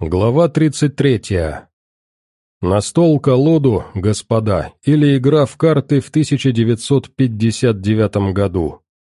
Глава 33. На стол-колоду, господа, или игра в карты в 1959 году.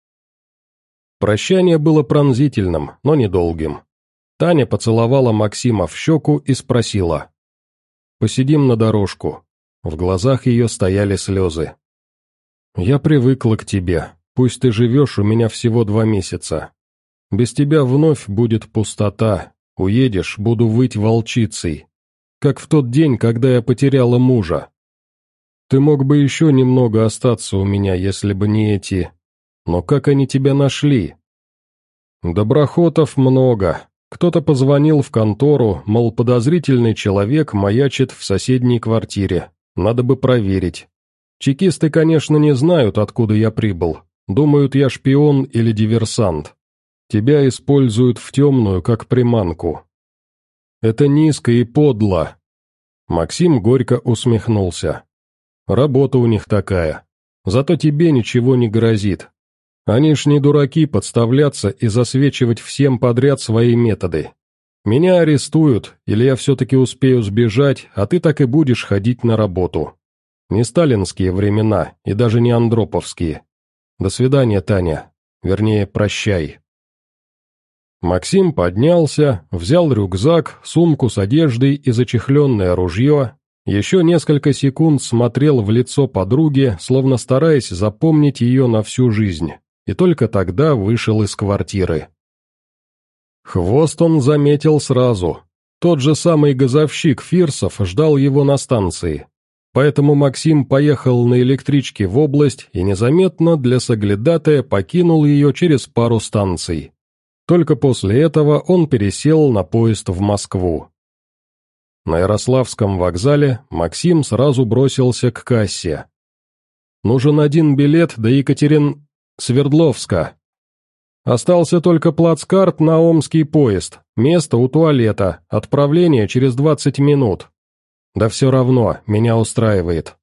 Прощание было пронзительным, но недолгим. Таня поцеловала Максима в щеку и спросила. «Посидим на дорожку». В глазах ее стояли слезы. «Я привыкла к тебе, пусть ты живешь у меня всего 2 месяца. Без тебя вновь будет пустота. Уедешь, буду выть волчицей, как в тот день, когда я потеряла мужа. Ты мог бы еще немного остаться у меня, если бы не эти... Но как они тебя нашли? Доброхотов много. Кто-то позвонил в контору, мол, подозрительный человек маячит в соседней квартире. Надо бы проверить. Чекисты, конечно, не знают, откуда я прибыл. Думают, я шпион или диверсант. Тебя используют в темную, как приманку. Это низко и подло. Максим горько усмехнулся. Работа у них такая. Зато тебе ничего не грозит. Они ж не дураки подставляться и засвечивать всем подряд свои методы. Меня арестуют, или я все-таки успею сбежать, а ты так и будешь ходить на работу. Не сталинские времена, и даже не андроповские. До свидания, Таня. Вернее, прощай. Максим поднялся, взял рюкзак, сумку с одеждой и зачехленное ружье, еще несколько секунд смотрел в лицо подруги, словно стараясь запомнить ее на всю жизнь, и только тогда вышел из квартиры. Хвост он заметил сразу. Тот же самый газовщик Фирсов ждал его на станции. Поэтому Максим поехал на электричке в область и незаметно для соглядатая покинул ее через пару станций. Только после этого он пересел на поезд в Москву. На Ярославском вокзале Максим сразу бросился к кассе. Нужен 1 билет до Свердловска. Остался только плацкарт на омский поезд, место у туалета, отправление через 20 минут. Да все равно, меня устраивает.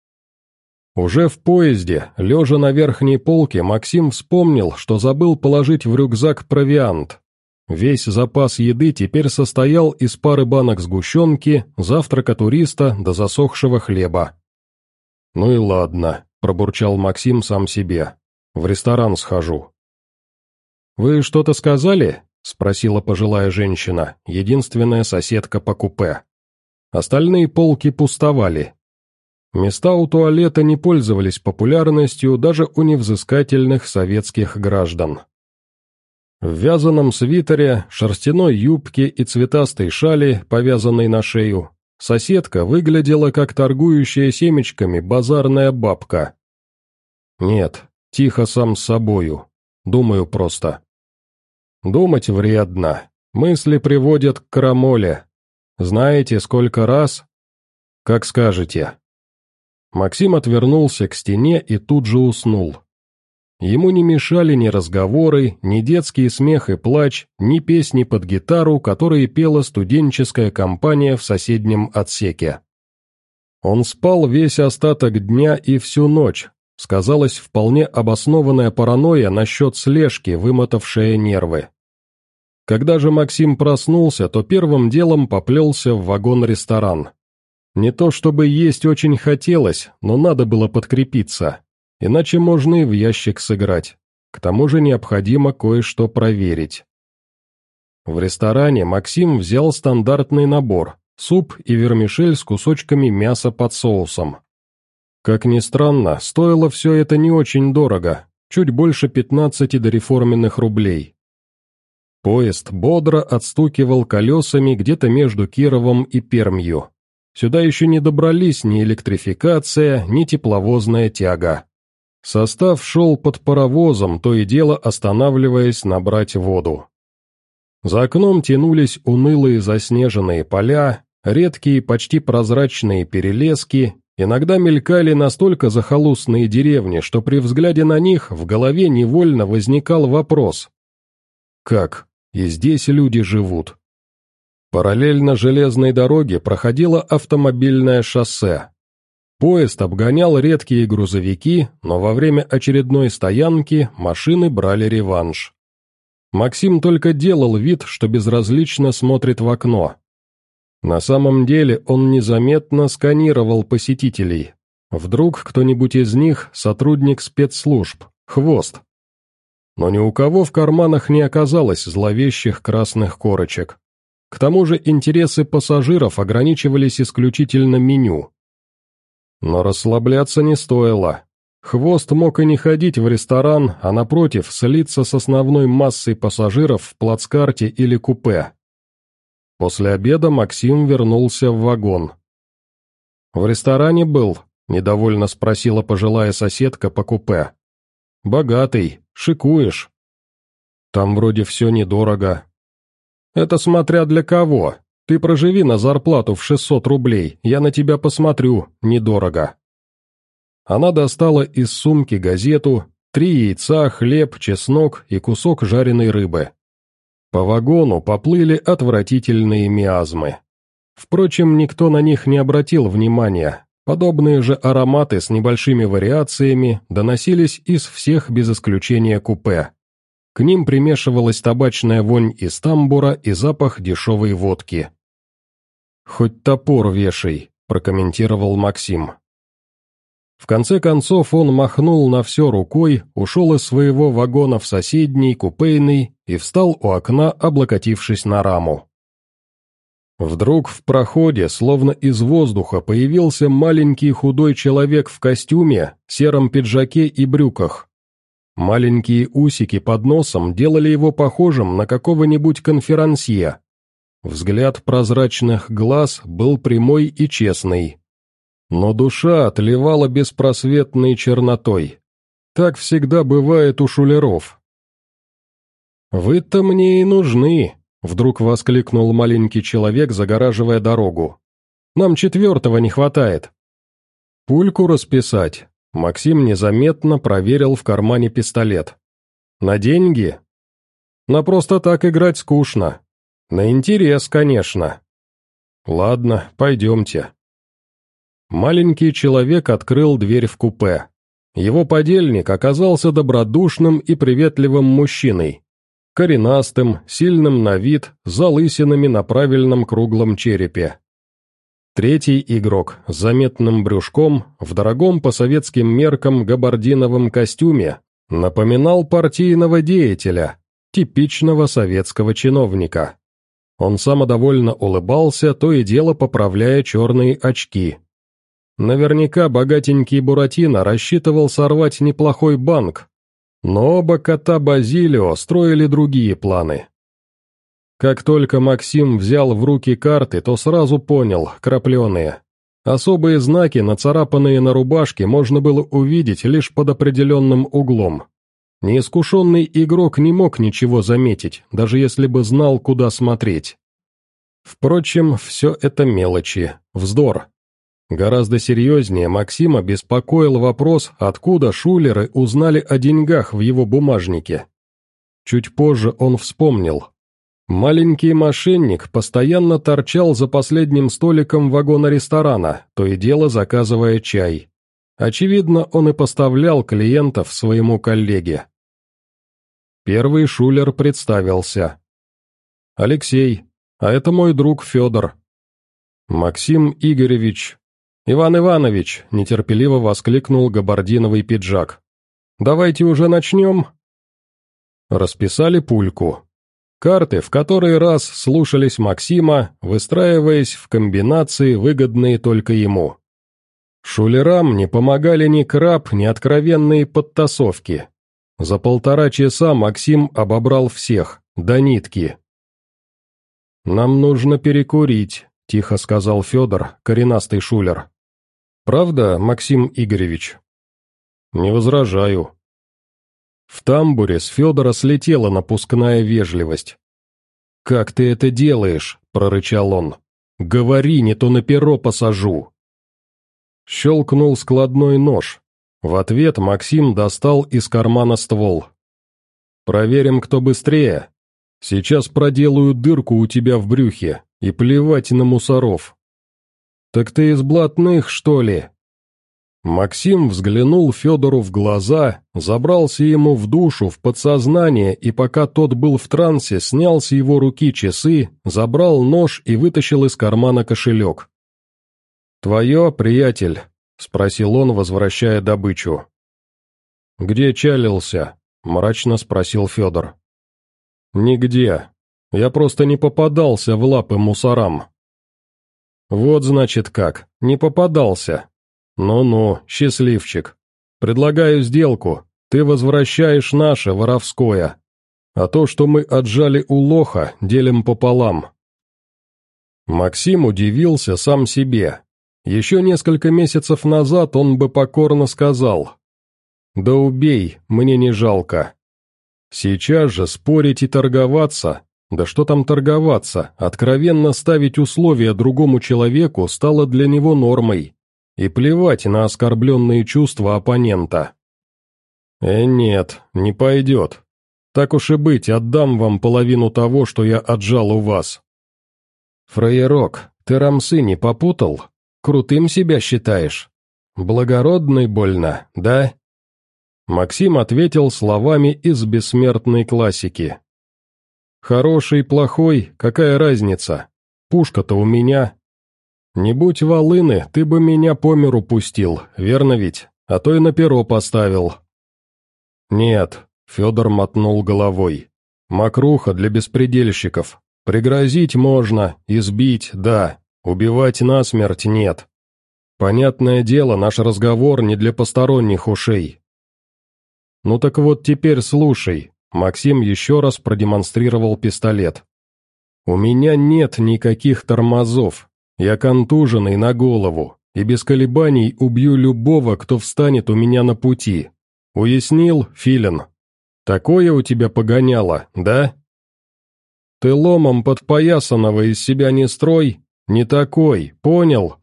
Уже в поезде, лежа на верхней полке, Максим вспомнил, что забыл положить в рюкзак провиант. Весь запас еды теперь состоял из пары банок сгущенки, завтрака туриста до засохшего хлеба. «Ну и ладно», — пробурчал Максим сам себе, — «в ресторан схожу». «Вы что-то сказали?» — спросила пожилая женщина, единственная соседка по купе. Остальные полки пустовали. Места у туалета не пользовались популярностью даже у невзыскательных советских граждан. В вязаном свитере, шерстяной юбке и цветастой шали, повязанной на шею, соседка выглядела как торгующая семечками базарная бабка. Нет, тихо сам с собою, думаю просто. Думать вредно, мысли приводят к крамоле. Знаете, сколько раз? Как скажете. Максим отвернулся к стене и тут же уснул. Ему не мешали ни разговоры, ни детский смех и плач, ни песни под гитару, которые пела студенческая компания в соседнем отсеке. Он спал весь остаток дня и всю ночь, сказалась вполне обоснованная паранойя насчет слежки, вымотавшая нервы. Когда же Максим проснулся, то первым делом поплелся в вагон-ресторан. Не то чтобы есть очень хотелось, но надо было подкрепиться, иначе можно и в ящик сыграть. К тому же необходимо кое-что проверить. В ресторане Максим взял стандартный набор – суп и вермишель с кусочками мяса под соусом. Как ни странно, стоило все это не очень дорого, чуть больше 15 дореформенных рублей. Поезд бодро отстукивал колесами где-то между Кировом и Пермью. Сюда еще не добрались ни электрификация, ни тепловозная тяга. Состав шел под паровозом, то и дело останавливаясь набрать воду. За окном тянулись унылые заснеженные поля, редкие почти прозрачные перелески, иногда мелькали настолько захолустные деревни, что при взгляде на них в голове невольно возникал вопрос. Как? И здесь люди живут? Параллельно железной дороге проходило автомобильное шоссе. Поезд обгонял редкие грузовики, но во время очередной стоянки машины брали реванш. Максим только делал вид, что безразлично смотрит в окно, На самом деле он незаметно сканировал посетителей. Вдруг кто-нибудь из них сотрудник спецслужб, хвост. Но ни у кого в карманах не оказалось зловещих красных корочек. К тому же интересы пассажиров ограничивались исключительно меню. Но расслабляться не стоило. Хвост мог и не ходить в ресторан, а напротив, слиться с основной массой пассажиров в плацкарте или купе. После обеда Максим вернулся в вагон. «В ресторане был?» — недовольно спросила пожилая соседка по купе. «Богатый, шикуешь?» «Там вроде все недорого». «Это смотря для кого. Ты проживи на зарплату в 600 рублей, я на тебя посмотрю, недорого». Она достала из сумки газету, 3 яйца, хлеб, чеснок и кусок жареной рыбы. По вагону поплыли отвратительные миазмы. Впрочем, никто на них не обратил внимания. Подобные же ароматы с небольшими вариациями доносились из всех без исключения купе. К ним примешивалась табачная вонь из тамбура и запах дешевой водки. «Хоть топор вешай», — прокомментировал Максим. В конце концов он махнул на все рукой, ушел из своего вагона в соседний, купейный, и встал у окна, облокотившись на раму. Вдруг в проходе, словно из воздуха, появился маленький худой человек в костюме, сером пиджаке и брюках. Маленькие усики под носом делали его похожим на какого-нибудь конферансье. Взгляд прозрачных глаз был прямой и честный. Но душа отливала беспросветной чернотой. Так всегда бывает у шулеров. «Вы-то мне и нужны», — вдруг воскликнул маленький человек, загораживая дорогу. «Нам 4-го не хватает». «Пульку расписать?» Максим незаметно проверил в кармане пистолет. «На деньги?» «На просто так играть скучно. На интерес, конечно». «Ладно, пойдемте». Маленький человек открыл дверь в купе. Его подельник оказался добродушным и приветливым мужчиной. Коренастым, сильным на вид, с залысинами на правильном круглом черепе. Третий игрок с заметным брюшком, в дорогом по советским меркам габардиновом костюме, напоминал партийного деятеля, типичного советского чиновника. Он самодовольно улыбался, то и дело поправляя черные очки. Наверняка богатенький Буратино рассчитывал сорвать неплохой банк, но оба кота Базилио строили другие планы. Как только Максим взял в руки карты, то сразу понял, крапленые. Особые знаки, нацарапанные на рубашке, можно было увидеть лишь под определенным углом. Неискушенный игрок не мог ничего заметить, даже если бы знал, куда смотреть. Впрочем, все это мелочи, вздор. Гораздо серьезнее Максима беспокоил вопрос, откуда шулеры узнали о деньгах в его бумажнике. Чуть позже он вспомнил. Маленький мошенник постоянно торчал за последним столиком вагона ресторана, то и дело заказывая чай. Очевидно, он и поставлял клиентов своему коллеге. Первый шулер представился. «Алексей, а это мой друг Федор». «Максим Игоревич». «Иван Иванович», — нетерпеливо воскликнул габардиновый пиджак. «Давайте уже начнем?» Расписали пульку. Карты в который раз слушались Максима, выстраиваясь в комбинации, выгодные только ему. Шулерам не помогали ни краб, ни откровенные подтасовки. За 1,5 часа Максим обобрал всех, до нитки. «Нам нужно перекурить», — тихо сказал Федор, коренастый шулер. «Правда, Максим Игоревич?» «Не возражаю». В тамбуре с Федора слетела напускная вежливость. «Как ты это делаешь?» — прорычал он. «Говори, не то на перо посажу». Щелкнул складной нож. В ответ Максим достал из кармана ствол. «Проверим, кто быстрее. Сейчас проделаю дырку у тебя в брюхе, и плевать на мусоров». «Так ты из блатных, что ли?» Максим взглянул Федору в глаза, забрался ему в душу, в подсознание, и пока тот был в трансе, снял с его руки часы, забрал нож и вытащил из кармана кошелек. «Твое, приятель?» — спросил он, возвращая добычу. «Где чалился?» — мрачно спросил Федор. «Нигде. Я просто не попадался в лапы мусорам». «Вот значит как, не попадался. Ну-ну, счастливчик. Предлагаю сделку, ты возвращаешь наше воровское, а то, что мы отжали у лоха, делим пополам». Максим удивился сам себе. Еще несколько месяцев назад он бы покорно сказал: «Да убей, мне не жалко». Сейчас же спорить и торговаться, да что там торговаться, откровенно ставить условия другому человеку стало для него нормой. И плевать на оскорбленные чувства оппонента. Нет, не пойдет. Так уж и быть, отдам вам половину того, что я отжал у вас». «Фраерок, ты рамсы не попутал? Крутым себя считаешь? Благородный больно, да?» Максим ответил словами из бессмертной классики. «Хороший, плохой, какая разница? Пушка-то у меня. Не будь волыны, ты бы меня по миру пустил, верно ведь? А то и на перо поставил». «Нет», — Федор мотнул головой. «Мокруха для беспредельщиков. Пригрозить можно, избить, да, убивать насмерть нет. Понятное дело, наш разговор не для посторонних ушей». «Ну так вот теперь слушай», — Максим еще раз продемонстрировал пистолет. «У меня нет никаких тормозов. Я контуженный на голову, и без колебаний убью любого, кто встанет у меня на пути. Уяснил, Филин? Такое у тебя погоняло, да? Ты ломом подпоясанного из себя не строй, не такой, понял?»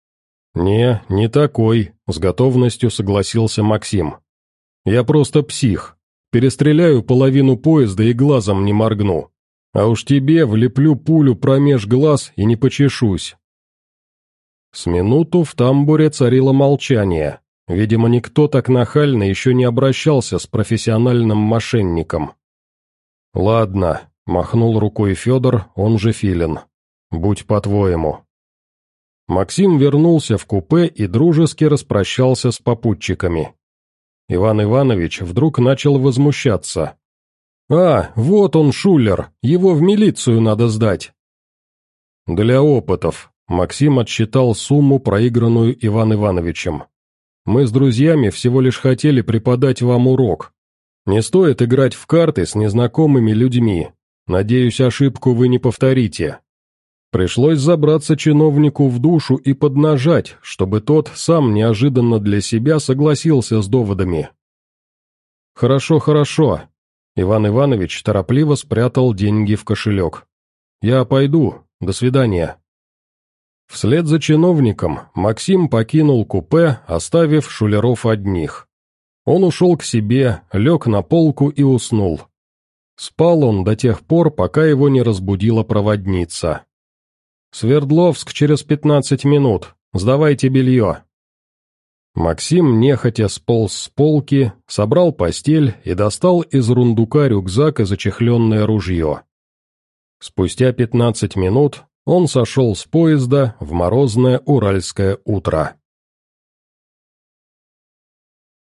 «Не такой», — с готовностью согласился Максим. «Я просто псих. Перестреляю половину поезда и глазом не моргну. А уж тебе влеплю пулю промеж глаз и не почешусь». С минуту в тамбуре царило молчание. Видимо, никто так нахально еще не обращался с профессиональным мошенником. «Ладно», — махнул рукой Федор, он же Филин. «Будь по-твоему». Максим вернулся в купе и дружески распрощался с попутчиками. Иван Иванович вдруг начал возмущаться. «А, вот он, шулер, его в милицию надо сдать». «Для опытов», — Максим отсчитал сумму, проигранную Иван Ивановичем. «Мы с друзьями всего лишь хотели преподать вам урок. Не стоит играть в карты с незнакомыми людьми. Надеюсь, ошибку вы не повторите». Пришлось забраться чиновнику в душу и поднажать, чтобы тот сам неожиданно для себя согласился с доводами. «Хорошо, хорошо», — Иван Иванович торопливо спрятал деньги в кошелек. «Я пойду, до свидания». Вслед за чиновником Максим покинул купе, оставив шулеров одних. Он ушел к себе, лег на полку и уснул. Спал он до тех пор, пока его не разбудила проводница. «Свердловск через 15 минут. Сдавайте белье». Максим нехотя сполз с полки, собрал постель и достал из рундука рюкзак и зачехленное ружье. Спустя 15 минут он сошел с поезда в морозное уральское утро.